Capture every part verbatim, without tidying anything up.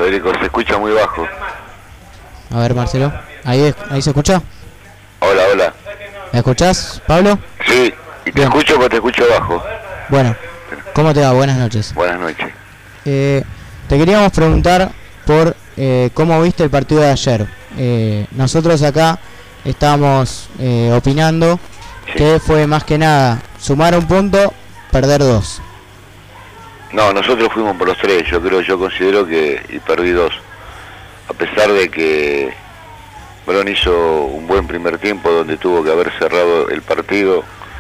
Federico, se escucha muy bajo. A ver, Marcelo. ¿Ahí, ahí se escucha? Hola, hola. ¿Me escuchás, Pablo? Sí, y te Bien. escucho porque te escucho bajo. Bueno, ¿cómo te va? Buenas noches. Buenas noches. Eh, te queríamos preguntar por eh, cómo viste el partido de ayer. Eh, nosotros acá estábamos eh, opinando Sí. que fue más que nada sumar un punto, perder dos. No, nosotros fuimos por los tres, yo creo, yo considero que, y perdí dos. A pesar de que Bron hizo un buen primer tiempo donde tuvo que haber cerrado el partido,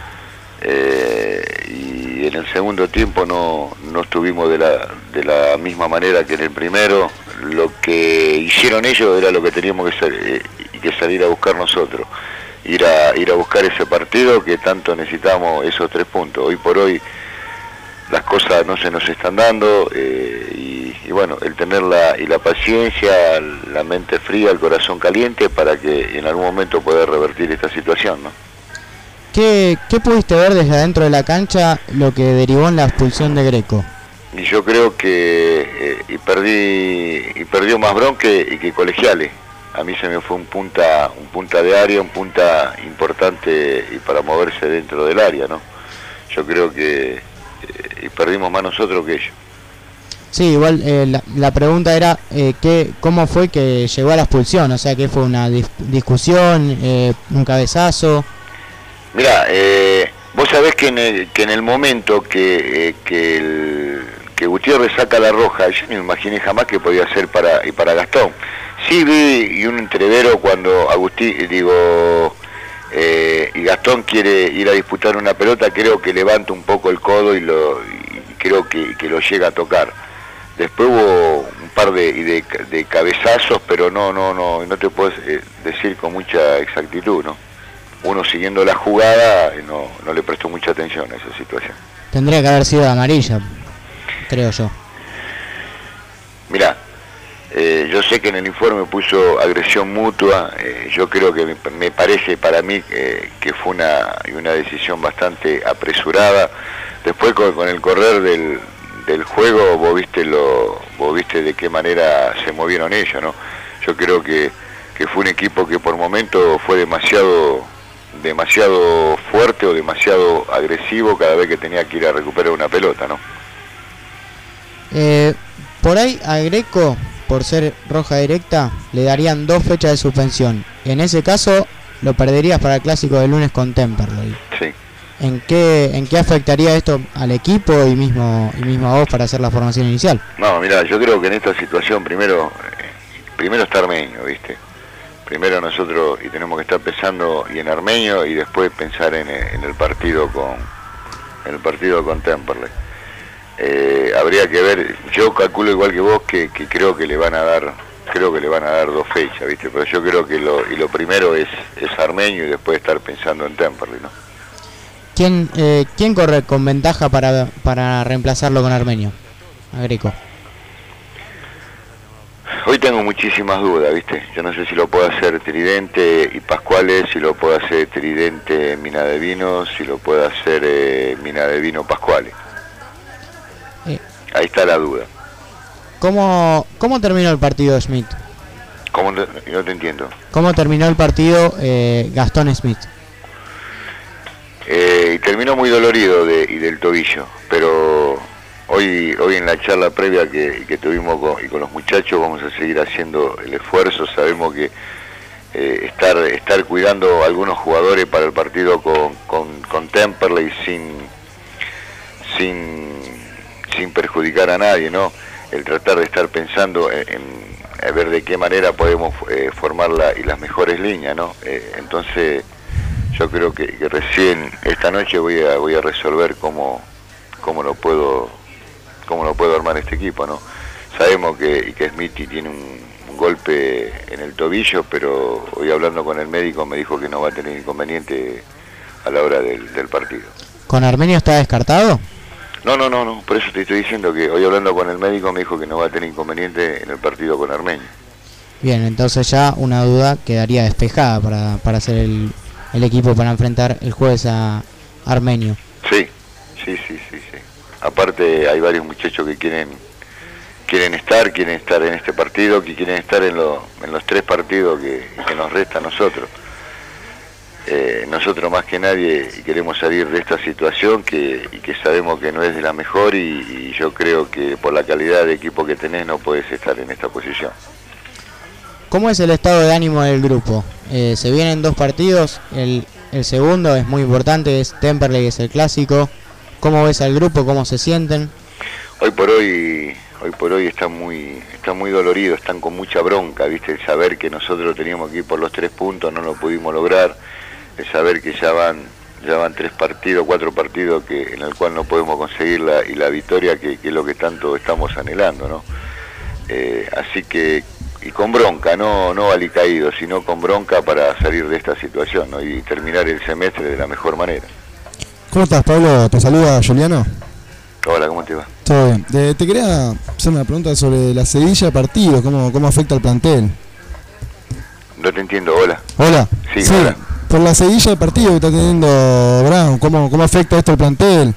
eh, y en el segundo tiempo no, no estuvimos de la, de la misma manera que en el primero. Lo que hicieron ellos era lo que teníamos que, sal, eh, que salir a buscar nosotros, ir a, ir a buscar ese partido que tanto necesitamos, esos tres puntos. Hoy por hoy las cosas no se nos están dando, eh, y, y bueno, el tener la, y la paciencia, la mente fría, el corazón caliente para que en algún momento poder revertir esta situación, ¿no? ¿Qué, ¿Qué pudiste ver desde adentro de la cancha lo que derivó en la expulsión de Greco? Y yo creo que eh, y perdí y perdió más Bron que, y que Colegiales. A mí se me fue un punta un punta de área, un punta importante y para moverse dentro del área, ¿no? Yo creo que y perdimos más nosotros que ellos. Sí, igual eh, la, la pregunta era eh, ¿qué, cómo fue que llegó a la expulsión, o sea, que fue una dis discusión, eh, un cabezazo. Mirá, eh, vos sabés que en el, que en el momento que, eh, que, el, que Gutiérrez saca la roja, yo no me imaginé jamás que podía ser para, y para Gastón. Sí vi y un entrevero cuando Agustín, digo, Eh, y Gastón quiere ir a disputar una pelota, creo que levanta un poco el codo y, lo, y creo que, que lo llega a tocar. Después hubo un par de, de, de cabezazos, pero no no no no te puedo decir con mucha exactitud, ¿no? Uno siguiendo la jugada no, no le prestó mucha atención a esa situación. Tendría que haber sido amarilla, creo yo. Mirá, Eh, yo sé que en el informe puso agresión mutua, eh, yo creo que me, me parece para mí eh, que fue una, una decisión bastante apresurada. Después con, con el correr del, del juego vos viste, lo, vos viste de qué manera se movieron ellos, ¿no? Yo creo que, que fue un equipo que por momentos fue demasiado, demasiado fuerte o demasiado agresivo cada vez que tenía que ir a recuperar una pelota, ¿no? Eh, por ahí a Greco, por ser roja directa, le darían dos fechas de suspensión. En ese caso, lo perderías para el clásico de lunes con Temperley. Sí. ¿En qué, en qué afectaría esto al equipo y mismo, y mismo a vos para hacer la formación inicial? No, mira, yo creo que en esta situación primero, eh, primero está Armenio, ¿viste? Primero nosotros y tenemos que estar pensando y en Armenio y después pensar en, en el partido con, en el partido con Temperley. Eh, habría que ver, yo calculo igual que vos que, que creo que le van a dar creo que le van a dar dos fechas, ¿viste? Pero yo creo que lo y lo primero es, es Armenio y después estar pensando en Temperley, ¿no? ¿Quién, eh, ¿quién corre con ventaja para, para reemplazarlo con Armenio? A Greco. Hoy tengo muchísimas dudas, ¿viste? Yo no sé si lo puedo hacer Tridente y Pascuales, si lo puedo hacer Tridente Minadevino, si lo puedo hacer eh, Minadevino Pascuales. Eh. Ahí está la duda. ¿Cómo, cómo terminó el partido Smith? ¿Cómo no, no te entiendo? ¿Cómo terminó el partido eh, Gastón Smith? Eh, y terminó muy dolorido de, y del tobillo, pero hoy hoy en la charla previa que, que tuvimos con, y con los muchachos vamos a seguir haciendo el esfuerzo. Sabemos que eh, estar estar cuidando a algunos jugadores para el partido con, con, con Temperley sin sin sin perjudicar a nadie, ¿no? El tratar de estar pensando en, en a ver de qué manera podemos eh, formar la, y las mejores líneas, ¿no? Eh, entonces yo creo que, que recién esta noche voy a voy a resolver cómo cómo lo puedo cómo lo puedo armar este equipo, ¿no? Sabemos que, que Smithy tiene un, un golpe en el tobillo, pero hoy hablando con el médico me dijo que no va a tener inconveniente a la hora del, del partido. ¿Con Armenio está descartado? No, no, no, no, por eso te estoy diciendo que hoy hablando con el médico me dijo que no va a tener inconveniente en el partido con Armenio. Bien, entonces ya una duda quedaría despejada para, para hacer el, el equipo para enfrentar el jueves a Armenio. Sí, sí, sí, sí, sí. Aparte hay varios muchachos que quieren quieren estar, quieren estar en este partido, que quieren estar en, lo, en los tres partidos que, que nos resta a nosotros. Eh, nosotros más que nadie queremos salir de esta situación que, y que sabemos que no es de la mejor y, y yo creo que por la calidad de equipo que tenés no puedes estar en esta posición. ¿Cómo es el estado de ánimo del grupo? Eh, se vienen dos partidos, el, el segundo es muy importante, es Temperley, que es el clásico. ¿Cómo ves al grupo? ¿Cómo se sienten? Hoy por hoy, hoy por hoy están muy, están muy doloridos, están con mucha bronca, ¿viste? El saber que nosotros teníamos que ir por los tres puntos, no lo pudimos lograr, el saber que ya van, ya van tres partidos, cuatro partidos que en el cual no podemos conseguir la, y la victoria que, que es lo que tanto estamos anhelando, ¿no? Eh, así que, y con bronca, no, no alicaído, sino con bronca para salir de esta situación, ¿no? Y terminar el semestre de la mejor manera. ¿Cómo estás, Pablo? Te saluda Juliano. Hola, ¿cómo te va? Todo bien. Te, te quería hacer una pregunta sobre la seguidilla de partidos, cómo, cómo afecta al plantel. No te entiendo, hola. Hola. Sí, sí hola. Por la seguidilla de partidos que está teniendo Brown, ¿cómo, cómo afecta esto al plantel?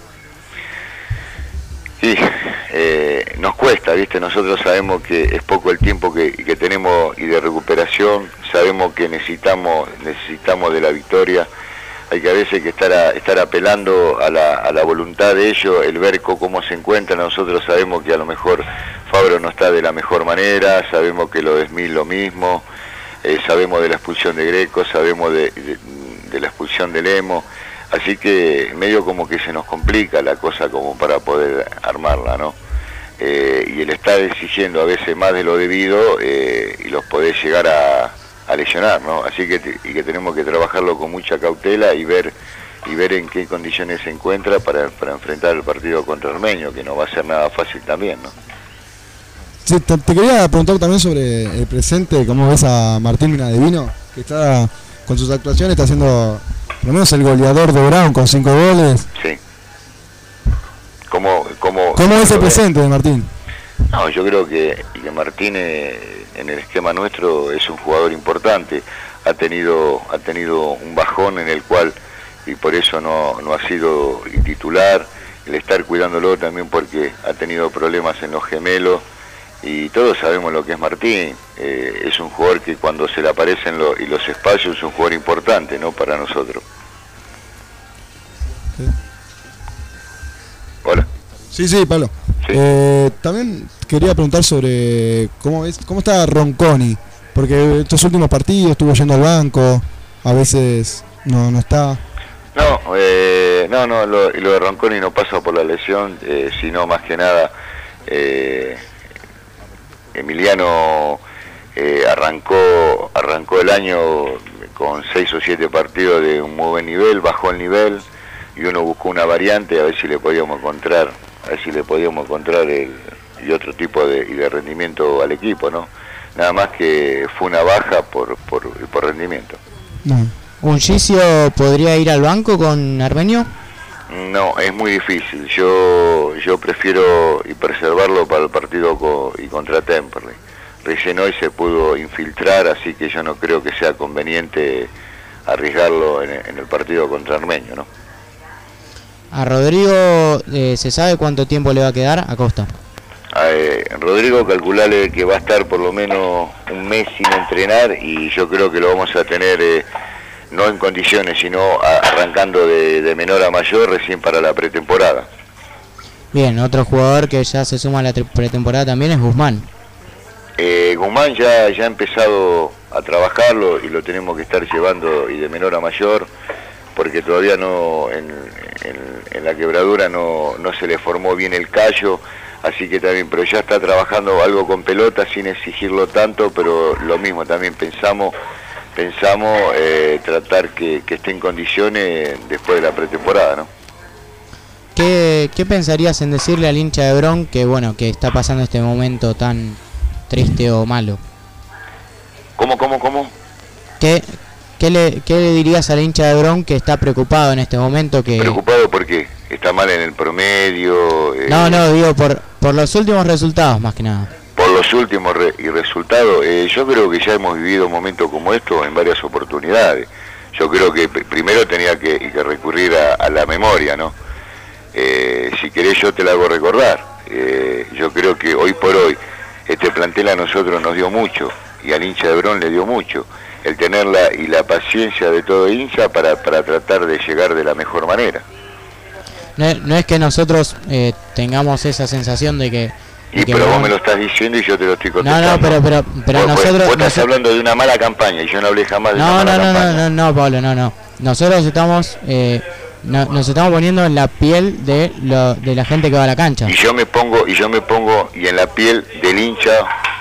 Sí, eh, nos cuesta, ¿viste? Nosotros sabemos que es poco el tiempo que, que tenemos y de recuperación, sabemos que necesitamos, necesitamos de la victoria. Hay que a veces que estar, a, estar apelando a la, a la voluntad de ellos, el ver cómo se encuentran. Nosotros sabemos que a lo mejor Fabro no está de la mejor manera, sabemos que lo de Smith lo mismo, eh, sabemos de la expulsión de Greco, sabemos de, de, de la expulsión de Lemo, así que medio como que se nos complica la cosa como para poder armarla, ¿no? Eh, y el estar exigiendo a veces más de lo debido eh, y los podés llegar a... a lesionar, ¿no? Así que te, y que tenemos que trabajarlo con mucha cautela y ver y ver en qué condiciones se encuentra para, para enfrentar el partido contra Armenio, que no va a ser nada fácil también, ¿no? Sí, te, te quería preguntar también sobre el presente, cómo ves a Martín Minadevino, que está con sus actuaciones, está siendo por lo menos el goleador de Brown con cinco goles. Sí. ¿Cómo, cómo, ¿Cómo es el presente de Martín? No, yo creo que, que Martín eh, en el esquema nuestro es un jugador importante, ha tenido ha tenido un bajón en el cual y por eso no, no ha sido titular, el estar cuidándolo también porque ha tenido problemas en los gemelos y todos sabemos lo que es Martín, eh, es un jugador que cuando se le aparecen lo, y los espacios es un jugador importante, ¿no? Para nosotros. Sí. Hola. Sí, sí, Pablo. Sí. Eh, también quería preguntar sobre cómo es, cómo está Ronconi, porque estos últimos partidos estuvo yendo al banco, a veces no, no está. No, eh, no, no, lo, lo de Ronconi no pasa por la lesión, eh, sino más que nada eh, Emiliano eh, arrancó arrancó el año con seis o siete partidos de un muy buen nivel, bajó el nivel y uno buscó una variante a ver si le podíamos encontrar, a ver si le podíamos encontrar el, y otro tipo de, y de rendimiento al equipo, ¿no? Nada más que fue una baja por, por, por rendimiento. No. ¿Un Gicio podría ir al banco con Armenio? No, es muy difícil. Yo yo prefiero y preservarlo para el partido co y contra Temperley. Recién hoy se pudo infiltrar, así que yo no creo que sea conveniente arriesgarlo en, en el partido contra Armenio, ¿no? A Rodrigo, eh, ¿se sabe cuánto tiempo le va a quedar a Costa? Eh, Rodrigo, calculale que va a estar por lo menos un mes sin entrenar y yo creo que lo vamos a tener eh, no en condiciones, sino a, arrancando de, de menor a mayor recién para la pretemporada. Bien, otro jugador que ya se suma a la pretemporada también es Guzmán. Eh, Guzmán ya, ya ha empezado a trabajarlo y lo tenemos que estar llevando y de menor a mayor porque todavía no en, en, en la quebradura no, no se le formó bien el callo, así que también, pero ya está trabajando algo con pelota sin exigirlo tanto, pero lo mismo también pensamos pensamos eh, tratar que, que esté en condiciones después de la pretemporada, ¿no? ¿Qué, ¿Qué pensarías en decirle al hincha de Bron que bueno que está pasando este momento tan triste o malo? ¿Cómo, cómo, cómo? ¿Qué, qué, le, ¿Qué le dirías al hincha de Bron que está preocupado en este momento? Que ¿Preocupado por qué? ¿Está mal en el promedio? Eh... No, no, digo por, por los últimos resultados más que nada. Por los últimos re y resultados, eh, yo creo que ya hemos vivido un momento como esto en varias oportunidades. Yo creo que primero tenía que, que recurrir a, a la memoria, ¿no? Eh, si querés yo te la hago recordar. eh, yo creo que hoy por hoy este plantel a nosotros nos dio mucho y al hincha de Bron le dio mucho, el tenerla y la paciencia de todo hincha para, para tratar de llegar de la mejor manera. No, no es que nosotros eh, tengamos esa sensación de que... Y que pero vos me lo estás diciendo y yo te lo estoy contestando. No, no, pero, pero, pero vos, nosotros... Vos estás nosotros... hablando de una mala campaña y yo no hablé jamás de no, una mala no, no, campaña. No, no, no, Pablo, no, no. Nosotros estamos... Eh, no, nos estamos poniendo en la piel de lo, de la gente que va a la cancha. Y yo me pongo, y yo me pongo y en la piel del hincha,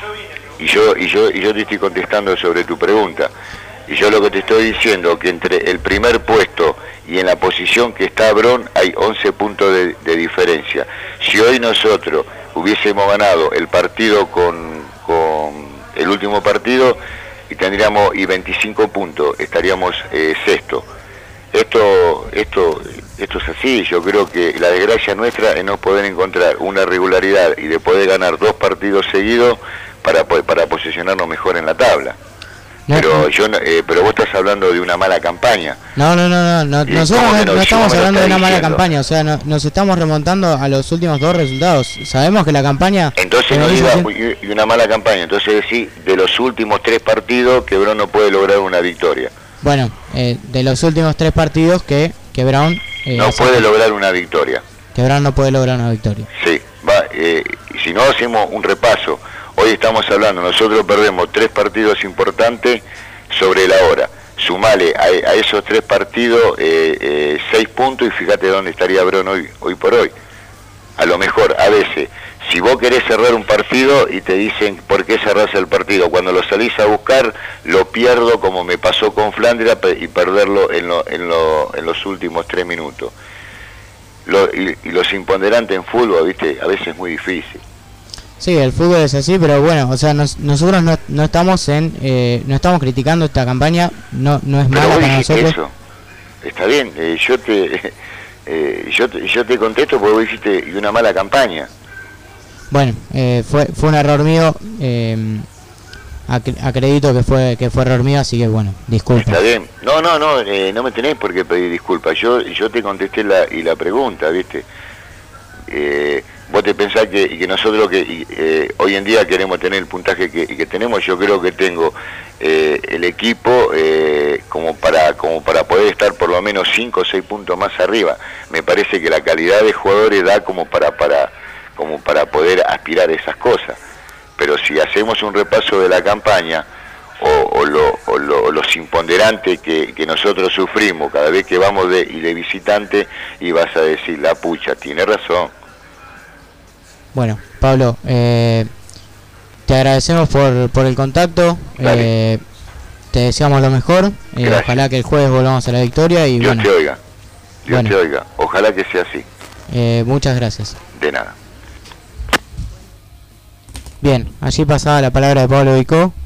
y yo, y yo, y yo te estoy contestando sobre tu pregunta. Y yo lo que te estoy diciendo que entre el primer puesto y en la posición que está Bron hay once puntos de, de diferencia. Si hoy nosotros hubiésemos ganado el partido con, con el último partido y tendríamos y veinticinco puntos, estaríamos eh, sexto. Esto, esto, esto es así. Yo creo que la desgracia nuestra es no poder encontrar una regularidad y de poder ganar dos partidos seguidos para para posicionarnos mejor en la tabla. No, pero no. yo eh, pero vos estás hablando de una mala campaña. No, no, no, no, no nosotros no, no, no estamos hablando de una mala campaña, o sea, no, nos estamos remontando a los últimos dos resultados. Sabemos que la campaña... Entonces no diga y una mala campaña, entonces decís de los últimos tres partidos que Bron no puede lograr una victoria. Bueno, eh, de los últimos tres partidos que, que Bron... Eh, no puede hace, lograr una victoria. Que Bron no puede lograr una victoria. Sí, va, eh, si no hacemos un repaso... Hoy estamos hablando, nosotros perdemos tres partidos importantes sobre la hora. Sumale a, a esos tres partidos eh, eh, seis puntos y fíjate dónde estaría Bron hoy, hoy por hoy. A lo mejor, a veces, si vos querés cerrar un partido y te dicen por qué cerrás el partido, cuando lo salís a buscar, lo pierdo como me pasó con Flandria y perderlo en, lo, en, lo, en los últimos tres minutos. Lo, y, y los imponderantes en fútbol, viste, a veces es muy difícil. Sí, el fútbol es así, pero bueno, o sea, nos, nosotros no, no estamos en, eh, no estamos criticando esta campaña, no, no es mala para nosotros. Eso. Está bien, eh, yo te, eh, yo te, yo te contesto porque vos hiciste una mala campaña. Bueno, eh, fue, fue un error mío, eh, acredito que fue, que fue error mío, así que bueno, disculpa. Está bien, no, no, no, eh, no me tenés por qué pedir disculpas. Yo, yo te contesté la y la pregunta, viste. Eh, vos te pensás que, y que nosotros que eh, hoy en día queremos tener el puntaje que, que tenemos. Yo creo que tengo eh, el equipo eh, como para como para poder estar por lo menos cinco o seis puntos más arriba. Me parece que la calidad de jugadores da como para para como para poder aspirar a esas cosas. Pero si hacemos un repaso de la campaña o, o, lo, o, lo, o los imponderantes que, que nosotros sufrimos cada vez que vamos de, y de visitante, y vas a decir, la pucha, tiene razón. Bueno, Pablo, eh, te agradecemos por, por el contacto, eh, te deseamos lo mejor, eh, ojalá que el jueves volvamos a la victoria y Dios bueno, te oiga, Dios bueno. te oiga, ojalá que sea así. Eh, muchas gracias. De nada. Bien, allí pasaba la palabra de Pablo Vicó.